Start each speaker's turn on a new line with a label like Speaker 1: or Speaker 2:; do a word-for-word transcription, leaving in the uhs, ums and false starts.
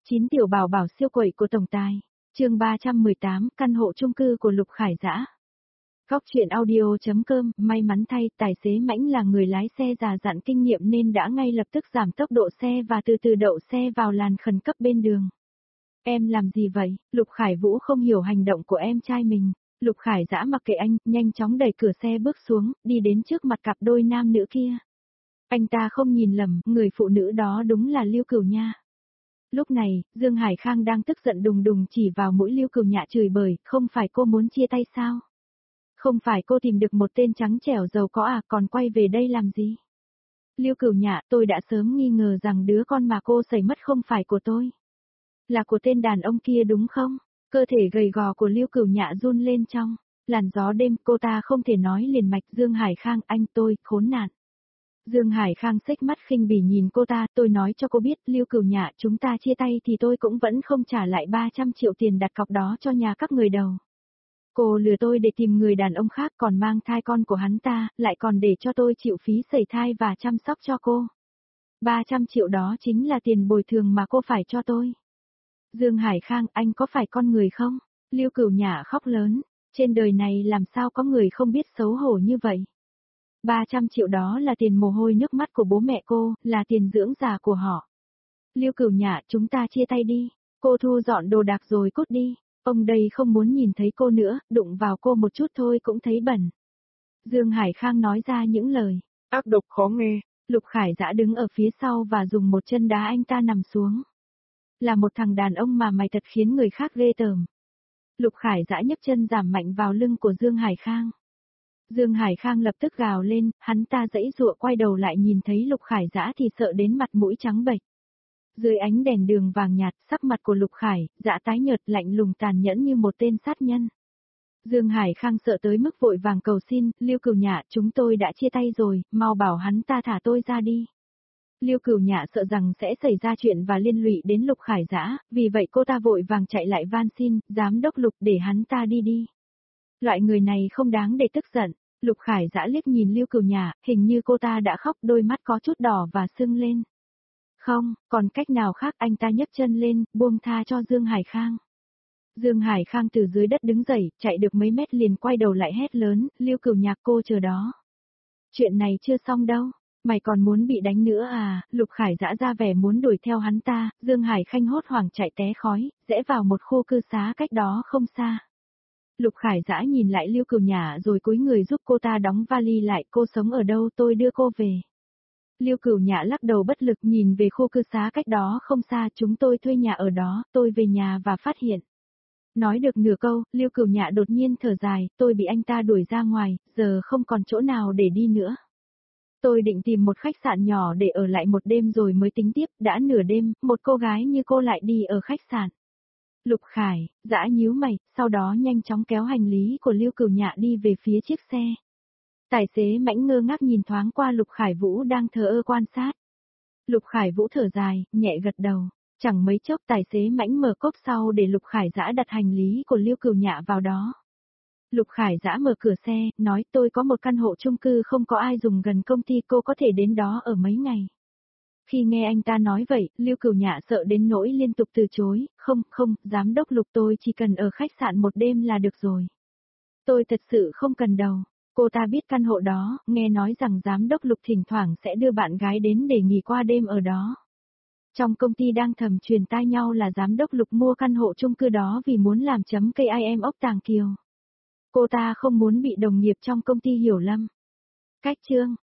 Speaker 1: chín tiểu bảo bảo siêu quậy của tổng tài. Chương ba trăm mười tám, căn hộ chung cư của Lục Khải Dã. Góc truyện audio.com, may mắn thay, tài xế Mãnh là người lái xe già dặn kinh nghiệm nên đã ngay lập tức giảm tốc độ xe và từ từ đậu xe vào làn khẩn cấp bên đường. Em làm gì vậy? Lục Khải Vũ không hiểu hành động của em trai mình. Lục Khải Dã mặc kệ anh, nhanh chóng đẩy cửa xe bước xuống, đi đến trước mặt cặp đôi nam nữ kia. Anh ta không nhìn lầm, người phụ nữ đó đúng là Lưu Cửu Nha. Lúc này, Dương Hải Khang đang tức giận đùng đùng chỉ vào mũi Lưu Cửu Nhạ chửi bới, không phải cô muốn chia tay sao? Không phải cô tìm được một tên trắng trẻo giàu có à, còn quay về đây làm gì? Lưu Cửu Nhạ, tôi đã sớm nghi ngờ rằng đứa con mà cô sẩy mất không phải của tôi. Là của tên đàn ông kia đúng không? Cơ thể gầy gò của Lưu Cửu Nhạ run lên trong làn gió đêm, cô ta không thể nói liền mạch. Dương Hải Khang, anh tôi, khốn nạn. Dương Hải Khang xếch mắt khinh bỉ nhìn cô ta, tôi nói cho cô biết, Lưu Cửu Nhạ, chúng ta chia tay thì tôi cũng vẫn không trả lại ba trăm triệu tiền đặt cọc đó cho nhà các người đâu. Cô lừa tôi để tìm người đàn ông khác, còn mang thai con của hắn ta, lại còn để cho tôi chịu phí sẩy thai và chăm sóc cho cô. ba trăm triệu đó chính là tiền bồi thường mà cô phải cho tôi. Dương Hải Khang, anh có phải con người không? Lưu Cửu Nhạ khóc lớn, trên đời này làm sao có người không biết xấu hổ như vậy? ba trăm triệu đó là tiền mồ hôi nước mắt của bố mẹ cô, là tiền dưỡng già của họ. Lưu Cửu Nhạ, chúng ta chia tay đi, cô thu dọn đồ đạc rồi cút đi, ông đây không muốn nhìn thấy cô nữa, đụng vào cô một chút thôi cũng thấy bẩn. Dương Hải Khang nói ra những lời ác độc khó nghe. Lục Khải Dã đứng ở phía sau và dùng một chân đá anh ta nằm xuống. Là một thằng đàn ông mà mày thật khiến người khác ghê tởm. Lục Khải Dã nhấc chân giảm mạnh vào lưng của Dương Hải Khang. Dương Hải Khang lập tức gào lên, hắn ta giãy giụa quay đầu lại nhìn thấy Lục Khải Dã thì sợ đến mặt mũi trắng bệch. Dưới ánh đèn đường vàng nhạt, sắc mặt của Lục Khải Dã tái nhợt lạnh lùng tàn nhẫn như một tên sát nhân. Dương Hải Khang sợ tới mức vội vàng cầu xin, Lưu Cửu Nhạ, chúng tôi đã chia tay rồi, mau bảo hắn ta thả tôi ra đi. Lưu Cửu Nhạ sợ rằng sẽ xảy ra chuyện và liên lụy đến Lục Khải Dã, vì vậy cô ta vội vàng chạy lại van xin, giám đốc Lục để hắn ta đi đi. Loại người này không đáng để tức giận. Lục Khải Dã liếc nhìn Lưu Cửu Nhạ, hình như cô ta đã khóc, đôi mắt có chút đỏ và sưng lên. Không, còn cách nào khác, anh ta nhấc chân lên, buông tha cho Dương Hải Khang. Dương Hải Khang từ dưới đất đứng dậy, chạy được mấy mét liền quay đầu lại hét lớn, Lưu Cửu Nhạ, cô chờ đó. Chuyện này chưa xong đâu, mày còn muốn bị đánh nữa à? Lục Khải Dã ra vẻ muốn đuổi theo hắn ta, Dương Hải Khang hốt hoảng chạy té khói, rẽ vào một khu cư xá cách đó không xa. Lục Khải Dã nhìn lại Lưu Cửu Nhạ rồi cúi người giúp cô ta đóng vali lại, cô sống ở đâu tôi đưa cô về. Lưu Cửu Nhạ lắc đầu bất lực nhìn về khu cư xá cách đó không xa, chúng tôi thuê nhà ở đó, tôi về nhà và phát hiện. Nói được nửa câu, Lưu Cửu Nhạ đột nhiên thở dài, tôi bị anh ta đuổi ra ngoài, giờ không còn chỗ nào để đi nữa. Tôi định tìm một khách sạn nhỏ để ở lại một đêm rồi mới tính tiếp, đã nửa đêm, một cô gái như cô lại đi ở khách sạn. Lục Khải Dã nhíu mày, sau đó nhanh chóng kéo hành lý của Lưu Cửu Nhạ đi về phía chiếc xe. Tài xế Mãnh ngơ ngác nhìn thoáng qua Lục Khải Vũ đang thờ ơ quan sát. Lục Khải Vũ thở dài, nhẹ gật đầu. Chẳng mấy chốc tài xế Mãnh mở cốp sau để Lục Khải Dã đặt hành lý của Lưu Cửu Nhạ vào đó. Lục Khải Dã mở cửa xe, nói tôi có một căn hộ chung cư không có ai dùng gần công ty, cô có thể đến đó ở mấy ngày. Khi nghe anh ta nói vậy, Lưu Cửu Nhạ sợ đến nỗi liên tục từ chối, không, không, giám đốc Lục, tôi chỉ cần ở khách sạn một đêm là được rồi. Tôi thật sự không cần đâu. Cô ta biết căn hộ đó, nghe nói rằng giám đốc Lục thỉnh thoảng sẽ đưa bạn gái đến để nghỉ qua đêm ở đó. Trong công ty đang thầm truyền tai nhau là giám đốc Lục mua căn hộ chung cư đó vì muốn làm chấm K I M ốc Tàng Kiều. Cô ta không muốn bị đồng nghiệp trong công ty hiểu lầm. Cách chương